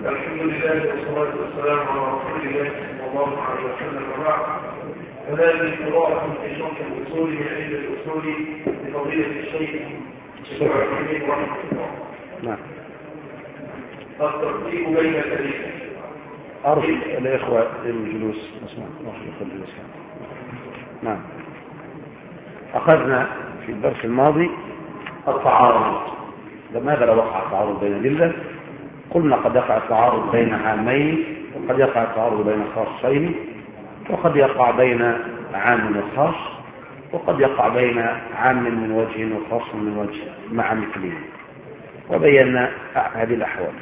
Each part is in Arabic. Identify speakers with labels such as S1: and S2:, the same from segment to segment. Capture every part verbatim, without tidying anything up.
S1: الحمد لله والصلاة والسلام على رسول الله صلى الله عليه وسلم وبعد. وهذه قراءة في شرح الأصول من علم الأصول لفضيلة الشيخ الشافعي رحمه الله.
S2: نعم.
S1: الترتيب بين الأدلة.
S2: أرجو الإخوة للجلوس. اسمع الجلوس. نعم. أخذنا في الدرس الماضي التعارض. لماذا لو وقع التعارض بين الأدلة؟ قلنا قد يقع التعارض بين عامين، وقد يقع التعارض بين خاصين، وقد يقع بين عام وخاص، وقد يقع بين عام من وجه وخاص من وجه مع مثله، وبينا هذه الأحوال.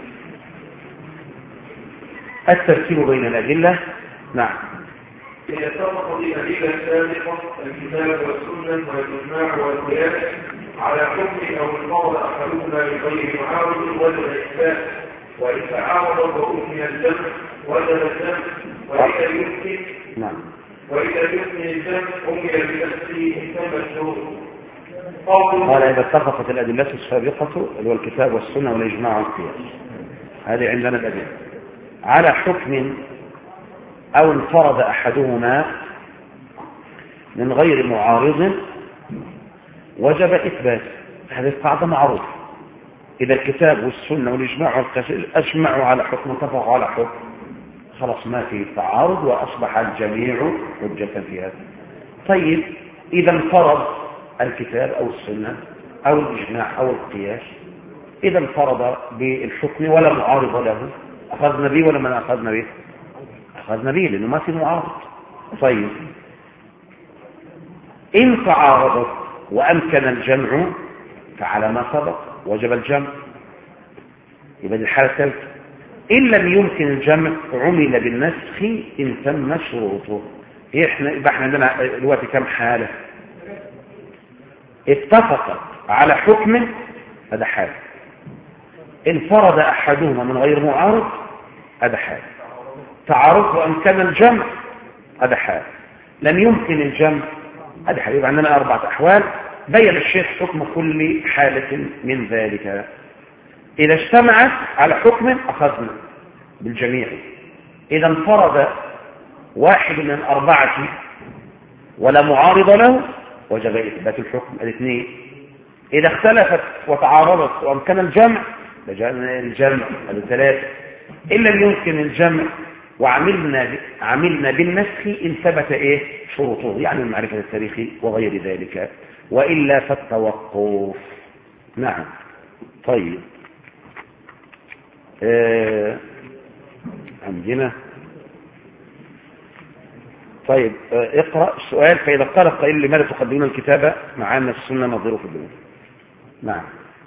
S2: الترتيب بين الأدلة. نعم.
S1: إذا اتفق الأدلة السابقة الكتاب والسنة والإجماع والقياس على حكم أو انفرد أحدهما بغير معارض وجب الإثبات، وإن تعارض وأمكن الجمع وجب الجمع، وإذا يمكن
S2: نعم
S1: وإذا يمكن الجمع أمر بنفسه إن تم الشروط.
S2: قال إذا اتفقت الأدلة السابقة اللي هو الكتاب والسنة والإجماع والقياس، هذه عندنا الأدلة على حكم أو انفرد أحدهما من غير معارض وجب إثبات. هذه القاعدة معروفة. إذا الكتاب والسنة والإجماع والقياس أجمعوا على حكم اتفقوا على حكم، خلاص ما في تعارض وأصبح الجميع حجة في هذا. طيب إذا انفرد الكتاب أو السنة أو الإجماع أو القياس، إذا انفرد بالحكم ولا معارض له، أخذنا به ولا ما أخذنا به؟ أخذنا به لأنه ما في معارض. طيب إن تعارضت وأمكن الجمع فعلى ما سبق وجب الجمع. يبقى دي الحالة الثالثة. إن لم يمكن الجمع عمل بالنسخ إن تم شروطه. إحنا يبقى إحنا عندنا دلوقتي كم حالة؟ اتفقت على حكم، هذا حال. انفرد أحدهما من غير معارض، هذا حال. تعارض وأمكن الجمع، هذا حال. لم يمكن الجمع، هذا حال. يبقى عندنا أربعة أحوال بين الشيخ حكم كل حالة من ذلك. إذا اجتمعت على حكم أخذنا بالجميع. إذا انفرد واحد من الأربعة ولا معارض له وجب إثبات الحكم. الاثنين. إذا اختلفت وتعارضت وأمكن الجمع لجأنا الجمع. الثلاثة. إن لم يمكن الجمع وعملنا عملنا بالنسخ إن ثبت إيه شروطه، يعني المعرفة التاريخ وغير ذلك، وإلا فالتوقف. نعم. طيب آه عندنا طيب آه اقرأ السؤال. فإذا قال قائل لماذا تقدمون الكتابة مع أن السنة نظيره في الدنيا؟ نعم.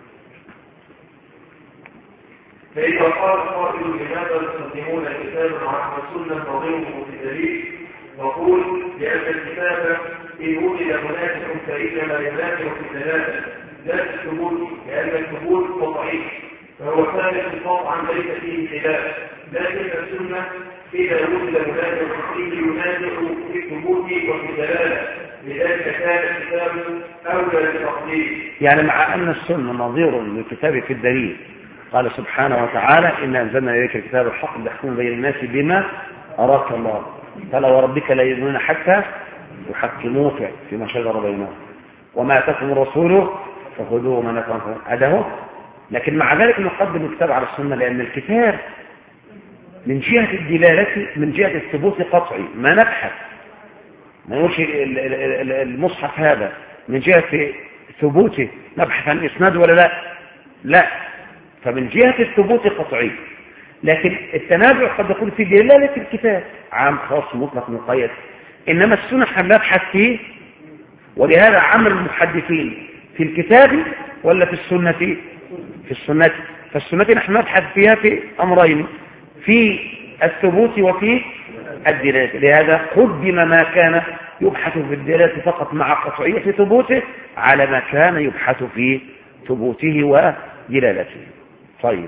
S1: فإذا قال قائل لماذا تقدمون الكتاب مع أن السنة نظيره في الدليل؟ وقول لأن الكتاب إن وجد مناسك فإنما يناسك في الدلالة لا في الثبوت، لأن الثبوت قطعي فهو ثابت قطعا ليس فيه خلاف، لكن السنة إذا وجد مناسك فيه يناسك في الثبوت وفي الدلالة، لذلك كان الكتاب أولى بالتقديم.
S2: يعني مع أن السنة نظير للكتاب في الدليل، قال سبحانه وتعالى إن أنزلنا إليك الكتاب الحق لتحكم بين الناس بما أراك الله، فلا وربك لا يؤمنون حتى يحكموك فيما شجر بينهم وما آتاكم الرسول فخذوه وما نهاكم عنه هذا. لكن مع ذلك نقدم الكتاب على السنة، لأن الكتاب من جهة الدلالة من جهة الثبوت قطعي، ما نبحث ما يقولش المصحف هذا من جهة ثبوته نبحث عن إسناد ولا لا لا فمن جهة الثبوت قطعي. لكن التنازع قد يكون في دلالة الكتاب عام خاص مطلق مقيد، إنما السنة نبحث فيه. ولهذا عمل المحدثين في الكتاب ولا في السنة؟ في السنة. فالسنة نحن نبحث فيها في أمرين، في الثبوت وفي الدلالة. لهذا قدم ما كان يبحث في الدلالة فقط مع قطعية في ثبوته على ما كان يبحث في ثبوته ودلالته. طيب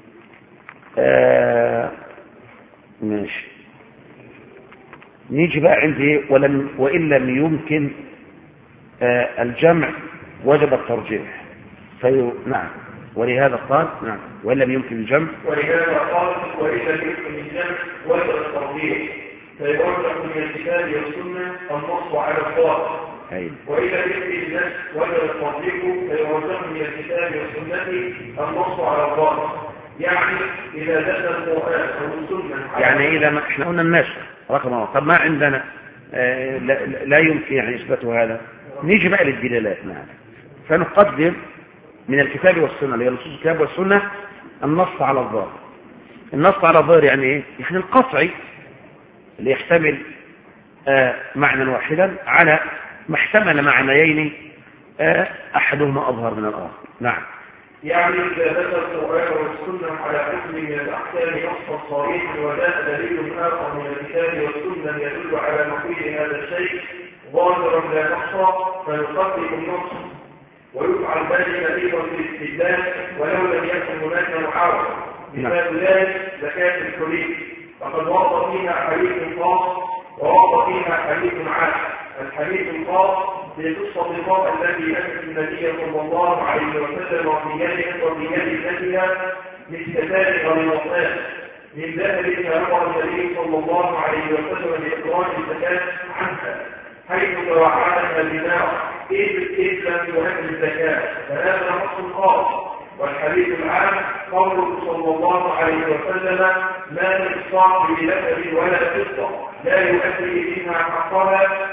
S2: آه ماشي. نيجي بقى عندي ولم وإن لم يمكن آه الجمع وجب الترجيح. في نعم ولهذا قال نعم وإن لم يمكن الجمع
S1: ولهذا قال وإن لم يمكن الجمع وجب الترجيح فيرجح من الكتاب والسنة النص على الظاهر وإذا يمكن النص وجب الترجيح فيرجح من الكتاب والسنة النص على الظاهر. يعني إذا دل القرآن أو السنة
S2: يعني إذا ما إحنا قلنا النسخ رقم واحد، طب ما عندنا آه لا, لا يمكن يعني إثبات هذا، نيجي بقى للدلالات معنا فنقدم من الكتاب والسنة اللي هي نصوص الكتاب والسنة النص على الظاهر. النص على الظاهر يعني إيه؟ يعني القطعي اللي يحتمل آه معنى واحدا على ما احتمل معنيين آه أحدهما أظهر من الآخر. نعم.
S1: يعني إذا دل القرآن والسنة على حكم من الأحكام نصا صريحا وجاء دليل آخر من الكتاب والسنة يدل على نقيض هذا الشيء ظاهرا لا نصا فنقدم النص، ويفعل ذلك أيضا في الاستدلال ولو لم يكن هناك معارضة. مثال ذلك زكاة الحليب فقد ورد فيها حديث خاص وورد فيها حديث عام. الحديث الخاص بقصة الرب الذي أتت النبي صلى الله عليه وسلم وفي يده وفي يد ابنتها مثل غليظتان من ذهب فأمر النبي صلى الله عليه وسلم بإخراج الزكاة عنها حيث توعدها البناء إذ لم تؤدي الزكاة فهذا نص خاص. والحديث العام قوله صلى الله عليه وسلم ما من صاحب لبن ولا فضة لا يؤدي بها حقها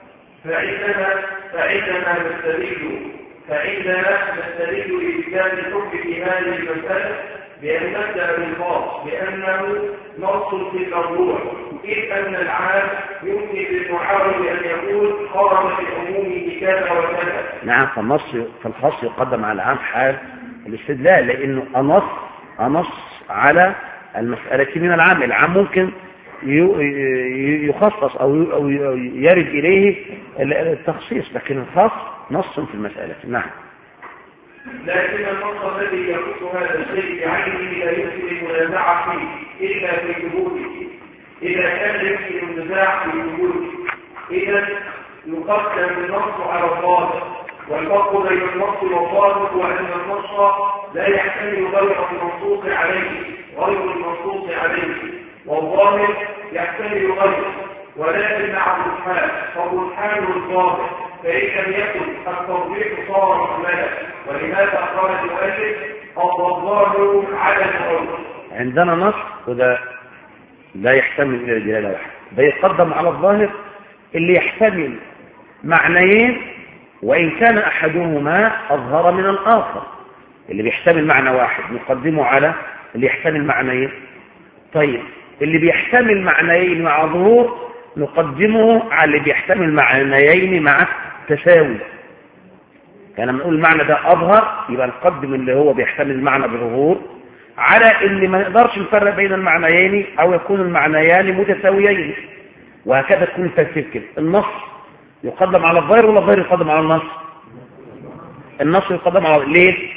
S1: فعندنا فعندنا نستدل فعندنا نستدل بإثبات الحكم في هذه المسألة بأن نبدأ بالخاص بأنه نص في الموضوع، إذ أن العام يمكن للمعارض أن يقول خرج في عمومه كذا وكذا.
S2: نعم، فالنص فالخاص يقدم على العام حال الاستدلال، لأنه أنص أنص على المسألة من العام. العام ممكن يخصص أو يرد إليه التخصيص، لكن الخاص نص في المسألة. نعم.
S1: لكن النص الذي يخص هذا الشيء بعينه لا يمكن المنازعة فيه إلا في ثبوته. إذا كان يمكن النزاع في ثبوته إذا يقدم النص على الظاهر، والفرق بين النص والظاهر هو أن النص لا يحتمل غير المنصوص عليه غير المنصوص عليه والظاهر يحتمل غيره، ولكن مع الرجحان فالرجحان الظاهر فإن لم يكن التوضيح صار محملا. ولهذا قال المؤلف الظاهر على الظاهر.
S2: عندنا نص وده لا يحتمل إلى الدلالة واحدة، ده يقدم على الظاهر اللي يحتمل معنيين وإن كان أحدهما أظهر من الآخر. اللي بيحتمل معنى واحد نقدمه على اللي يحتمل معنيين. طيب اللي بيحتمل معنيين مع ظهور نقدمه على اللي بيحتمل معنيين مع تساوي. يعني لما نقول المعنى ده أظهر يبقى نقدم اللي هو بيحتمل المعنى بظهور على اللي ما نقدرش نفرق بين المعنيين أو يكون المعنيان متساويين، وهكذا تكون الترتيب كده. النص يقدم على الظاهر ولا الظاهر يقدم على النص؟ النص يقدم على ليه؟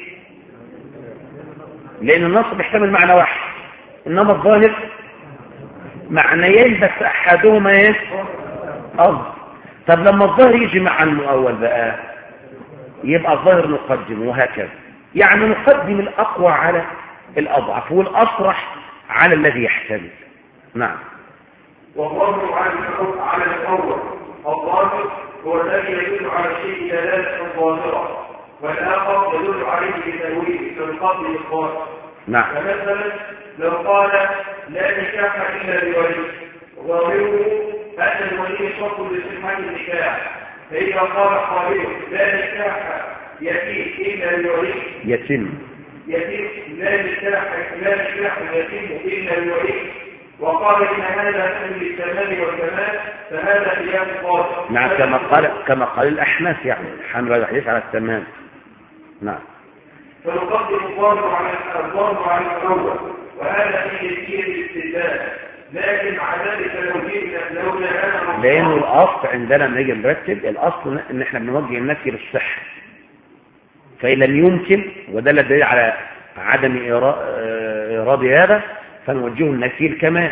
S2: لأن النص بيحتمل معنى واحد، إنما الظاهر معنيين بس أحدهما ايه؟ أظهر. طب لما الظاهر يجي مع المؤول بقى يبقى الظاهر نقدم، وهكذا. يعني نقدم الأقوى على الأضعف والأصرح على الذي يحتمل. نعم.
S1: والظاهر على الأول الظاهر هو الذي يدل على الشيء دلالة ظاهرة، والآخر يدل عليه بتأويل كالقبل الظاهر.
S2: نعم.
S1: فمثلا لو قال لا نكاح إلا بولي ظاهره أن الولي شرط لصحة النكاح، فإذا قال قائل لا نكاح يتيم إلا بولي
S2: يتم
S1: يتيم لا نكاح لا نكاح يتيم إلا بولي وقال إن هذا من التمام والكمال فهذا قياس قاصر.
S2: نعم، كما قال كما قال الأحناف، يعني حمل الحديث على التمام. نعم.
S1: فنقدم الظاهر على الظاهر على الأول، وهذا في يسير الاستدلال، لكن على ذلك لو جئنا لو جاءنا
S2: لأنه الأصل عندنا لما نيجي نرتب الأصل إن إحنا بنوجه النفي للصحة، فإن لم يمكن ودل الدليل على عدم إيراد هذا فنوجهه النفي الكمال.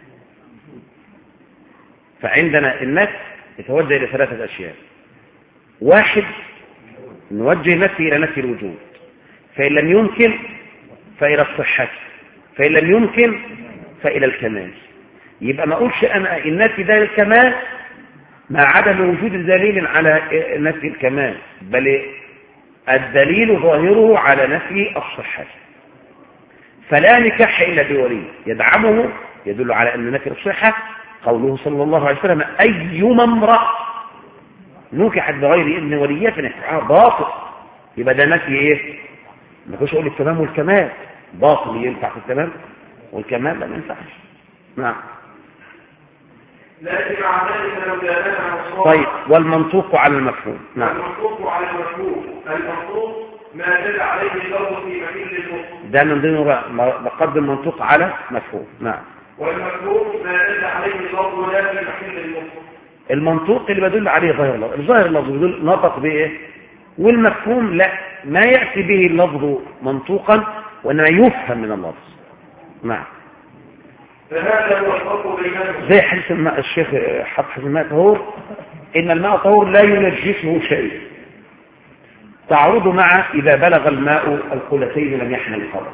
S2: فعندنا النفي يتوجه إلى ثلاثة أشياء. واحد، نوجه النفي إلى نفي الوجود، فإن لم يمكن فإلى الصحة، فإن لم يمكن فإلى الكمال. يبقى ما أقولش أنا النفي ده الكمال مع عدم وجود دليل على نفي الكمال، بل الدليل ظاهره على نفي الصحة. فلا نكاح إلا بولي يدعمه يدل على أن نفي الصحة قوله صلى الله عليه وسلم أيما امرأة نكحت بغير إذن وليها فنكاحها باطل. يبقى ده نفي إيه؟ ما كنتش أقول التمام والكمال باطل. ينفع في التمام والكمال؟ لا ما ينفعش. نعم.
S1: لكن مع ذلك لو جاءنا
S2: طيب والمنطوق على المفهوم. نعم.
S1: المنطوق على المفهوم. المنطوق ما دل عليه اللفظ في محل المفهوم.
S2: ده من ضمن بقدم المنطوق على مفهوم. نعم.
S1: والمفهوم ما دل عليه اللفظ لا في محل المفهوم.
S2: المنطوق اللي بدل عليه ظاهر اللفظ، الظاهر اللفظ بدل نطق بايه، والمفهوم لا ما يأتي به اللفظ منطوقا وانما يفهم من اللفظ. نعم.
S1: فهذا هو الفرق بينهما.
S2: زي حديث الماء الشيخ حفظ الماء طهور، ان الماء طهور لا ينجسه شيء تعرض مع اذا بلغ الماء القلتين لم يحمل الخبث.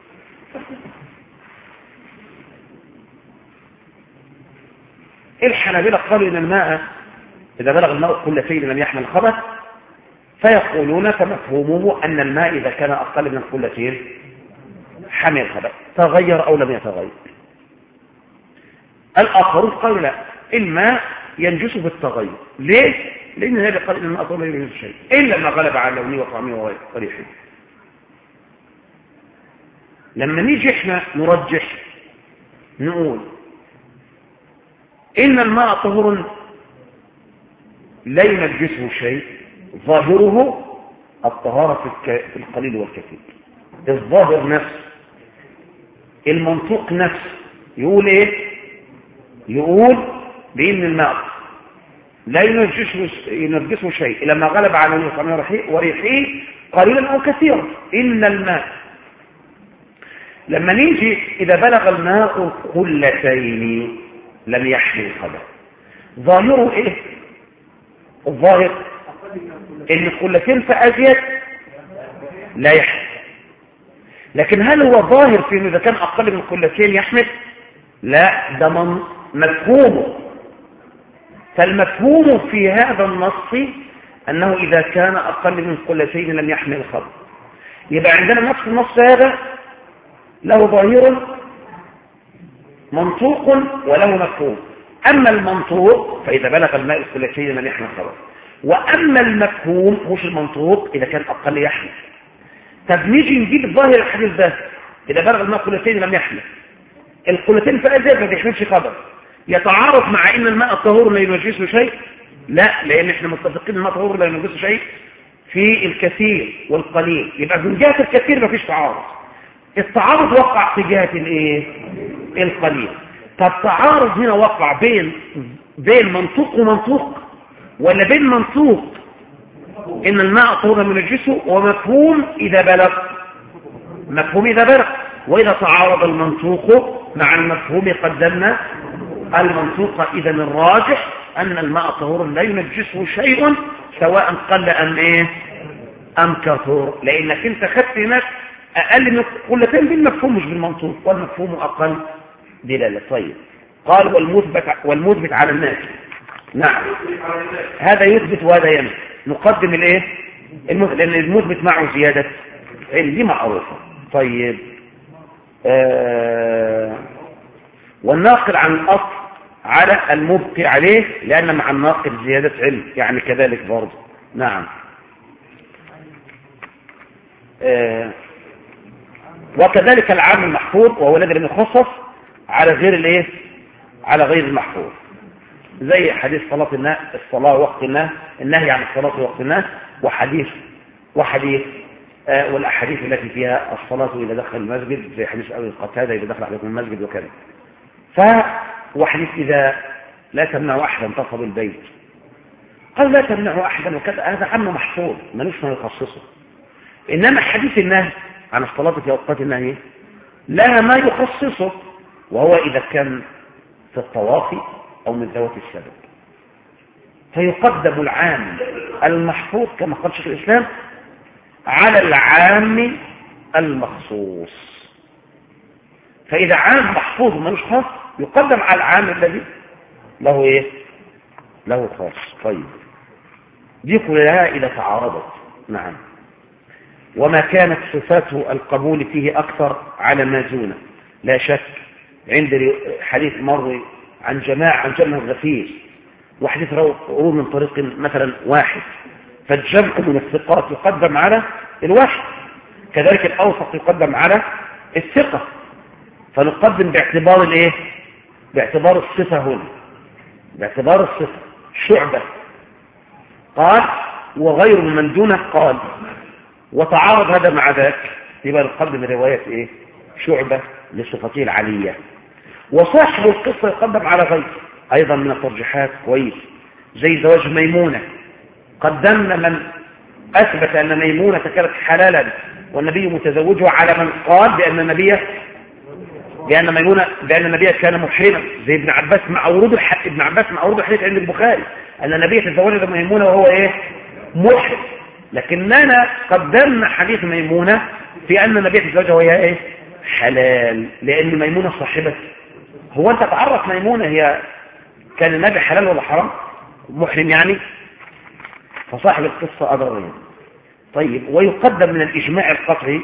S2: الحنابلة قالوا ان الماء اذا بلغ الماء القلتين لم يحمل الخبث، فيقولون فمفهومه ان الماء اذا كان اقل من القلتين حمل الخبث تغير او لم يتغير. الآخرون قالوا لا، الماء ينجس بالتغير. ليه؟ لأن هذا قال إن الماء طهور لا ينجس شيء إلا ما غلب على لونه وطعمه وريحه. لما نيجي احنا نرجح نقول إن الماء طهور لا ينجسه شيء ظاهره الطهارة في القليل والكثير. الظاهر نفس المنطوق نفس يقول ايه؟ يقول بإن الماء لا ينجسه شيء إلا ما غلب على لونه وطعمه وريحه قليلا أو كثيرا. إن الماء لما نيجي إذا بلغ الماء قلتين لم يحمل الخبث، ظاهره إيه؟ الظاهر إن القلتين فأزيد لا يحمل. لكن هل هو ظاهر في إنه إذا كان أقل من القلتين يحمل؟ لا، ده من مفهومه. فالمفهوم في هذا النص أنه إذا كان أقل من قلتين لم يحمل الخبث. يبقى عندنا نفس النص هذا له ظاهر منطوق وله مفهوم. أما المنطوق فإذا بلغ الماء القلتين لم يحمل الخبث، وأما المفهوم مش المنطوق إذا كان أقل يحمل. طب نيجي نجيب ظاهر الحديث ده إذا بلغ الماء قلتين لم يحمل، القلتين فأزيد ما بيحملش خبث، يتعارض مع ان الماء الطهور لا ينجسه شيء؟ لا، لان احنا متفقين الماء الطهور لا ينجسه شيء في الكثير والقليل. يبقى من جهه الكثير ما فيش تعارض. التعارض وقع في جهه الايه؟ القليل. فالتعارض هنا وقع بين بين منطوق ومنطوق، ولا بين منطوق ان الماء الطهور لا ينجسه ومفهوم اذا بلغ مفهوم اذا بلغ. واذا تعارض المنطوق مع المفهوم قدمنا المنطوق. إذا الراجح أن الماء طهور لا ينجسه شيء سواء قل أم إيه أم كثر، لأنك أنت خدت هناك أقل من قلتين بالمفهوم مش بالمنطوق، والمفهوم أقل دلالة. طيب قال والمثبت والمثبت على الناس. نعم، هذا يثبت وهذا ينفي. نقدم الإيه؟ لأن المثبت معه زيادة علم، دي معروفة. طيب آه والناقل عن الأصل على المبقي عليه، لأن مع الناقل زيادة علم، يعني كذلك برضه. نعم. آه وكذلك العام المحفوظ وهو الذي لم يخصص على غير الايه؟ على غير المحفوظ، زي حديث صلاة النهي الصلاة وقت النهي النهي عن الصلاة وقت النهي، وحديث وحديث آه والأحاديث التي فيها الصلاة إذا دخل المسجد، زي حديث أبي قتادة إذا دخل عليكم المسجد وكذا. فوحديث إذا لا تمنع أحدا تصب البيت، قال لا تمنع أحدا وكذا، هذا عام محفوظ ملوش ما يخصصه. إنما حديث النهي عن الصلاة في أوقات النهي لها ما يخصصه، وهو إذا كان في الطواف أو من ذوات السبب، فيقدم العام المحفوظ كما قال شيخ الإسلام على العام المخصوص. فإذا عام محفوظ ملوش خاص يقدم على العام الذي له إيه؟ له خاص. طيب دي كلها إذا تعارضت. نعم. وما كانت صفات القبول فيه أكثر على ما دونه لا شك. عند حديث مروي عن جماعة عن جمع غفير وحديث روى من طريق مثلا واحد، فالجمع من الثقات يقدم على الواحد، كذلك الأوثق يقدم على الثقة، فنقدم باعتبار الايه؟ باعتبار الصفة هنا، باعتبار الصفة. شعبة قال وغير من دونه قال، وتعارض هذا مع ذاك، يبقى نقدم رواية ايه؟ شعبة لصفته العلية. وصاحب القصة يقدم على غيره ايضا من الترجيحات كويس، زي زواج ميمونة، قدمنا من اثبت ان ميمونة كانت حلالا والنبي متزوجها على من قال بان النبي بان ميمونة بان النبي كان محرما، زي ابن عباس مع ورود الحديث ابن عباس مع ورود الحديث عند البخاري ان النبي تزوج ميمونة وهو ايه؟ محرم. لكننا قدمنا حديث ميمونة في ان النبي تزوجها وهي ايه؟ حلال، لان ميمونة صاحبة. هو انت تعرف ميمونة هي كان النبي حلال ولا حرام؟ محرم يعني، فصاحب القصة أضرين. طيب ويقدم من الإجماع القطعي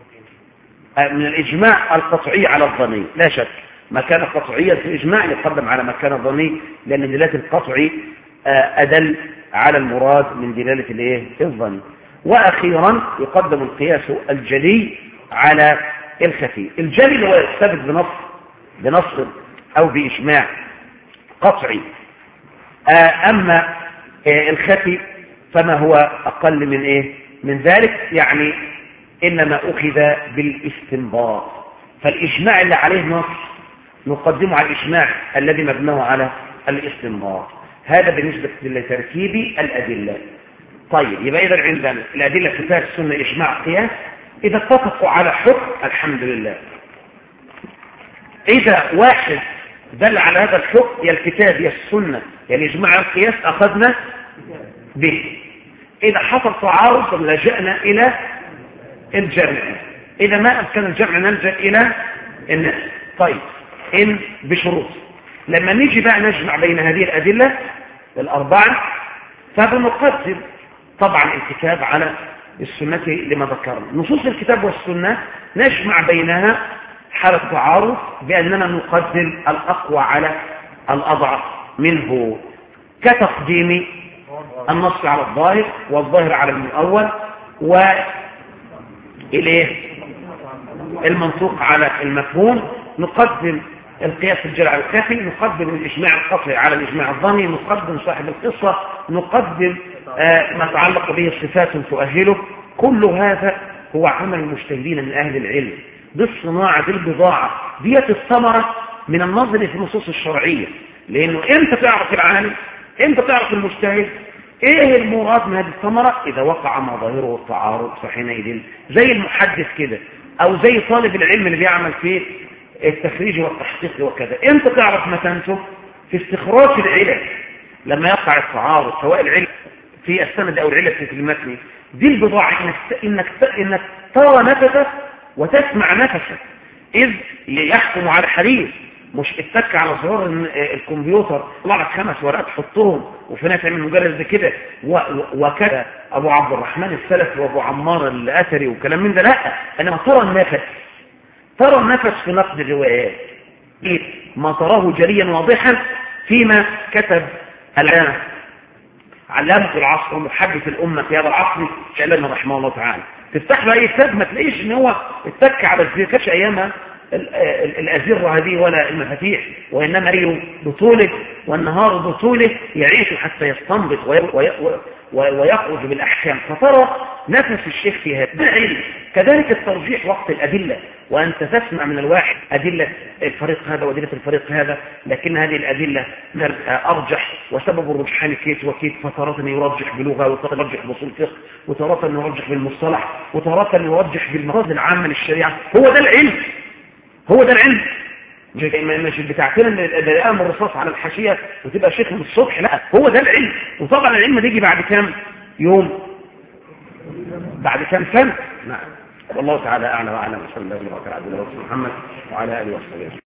S2: من الإجماع القطعي على الظني لا شك، ما كان قطعيا في الإجماع يقدم على ما كان ظني، لأن دلالة القطعي أدل على المراد من دلالة الايه؟ الظني. وأخيرا يقدم القياس الجلي على الخفي. الجلي اللي هو يثبت بنص بنص أو بإجماع قطعي، أما الخفي فما هو أقل من إيه؟ من ذلك، يعني إنما أخذ بالاستنباط. فالإجماع اللي عليه نص نقدمه على الإجماع الذي مبناه على الاستنباط. هذا بالنسبة لترتيب الأدلة. طيب يبقى إذا عندنا الأدلة في كتاب السنة إجماع قياس، إذا اتفقوا على حكم الحمد لله. إذا واحد دل على هذا الحكم يا الكتاب يا السنة يا الإجماع القياس أخذنا به. إذا حصل تعارض لجأنا إلى الجمع، إذا ما أمكن الجمع نلجأ إلى الناس. طيب إن بشروط، لما نيجي بقى نجمع بين هذه الأدلة الأربعة فبنقدم طبعا الكتاب على السنة لما ذكرنا. نصوص الكتاب والسنة نجمع بينها حالة تعارض بأننا نقدم الأقوى على الأضعف منه، كتقديم النص على الظاهر والظاهر على المؤول وإليه المنطوق على المفهوم. نقدم القياس الجلي على الخفي، نقدم الإجماع القطعي على الإجماع الظني، نقدم صاحب القصة، نقدم آه ما تعلق به الصفات تؤهله. كل هذا هو عمل المجتهدين من أهل العلم بالصناعة بالبضاعة، ديت الثمرة من النظر في النصوص الشرعية. لأنه إمتى تعرف العالم؟ إمتى تعرف المجتهد؟ إيه المراد من هذه الثمرة؟ إذا وقع ما ظاهره التعارض فحينئذ زي المحدث كده، أو زي طالب العلم اللي بيعمل في التخريج والتحقيق وكذا. إمتى تعرف مكانته؟ في استخراج العلل لما يقع التعارض، سواء العلم في السند أو العلة في المتن. دي البضاعة إنك, إنك, إنك ترى نفسك وتسمع نفسك إذ يحكم على الحديث، مش اتك على زرار الكمبيوتر طلع لك خمس ورقات حطهم وفي ناس من مجرد كده وكذا ابو عبد الرحمن السلفي وابو عمار الاثري وكلام من ده. لا، انما ترى النفس، ترى النفس في نقد الروايات، ما تراه جليا واضحا فيما كتب العلامة علامة العصر ومحدث الأمة في هذا العصر شألنا رحمه الله تعالى. تفتح له أي كتاب ما تلاقيش إن هو اتك على الزير، كانش أيامها الأزرة هذه ولا المفاتيح، وإنما ليه بطوله والنهار بطوله يعيش حتى يستنبط ويخرج بالأحكام. فترى نفس الشيخ في هذا العلم. كذلك الترجيح وقت الأدلة، وأنت تسمع من الواحد أدلة الفريق هذا وأدلة الفريق هذا، لكن هذه الأدلة أرجح وسبب الرجحان كيت وكيت، فترة يرجح بلغة وترة يرجح بأصول فقه وترة يرجح بالمصطلح وترة يرجح بالمقاصد العامة للشريعة. هو ده العلم، هو ده العلم. مش بتاعتنا الآن الرصاص على الحاشية وتبقى شيخ من الصبح، لا، هو ده العلم. وطبعا العلم ده يجي بعد كام يوم، بعد كام سنة. نعم. والله تعالى أعلم وأعلم. وصلى الله وسلم على عبد الله محمد وعلى آله وصحبه.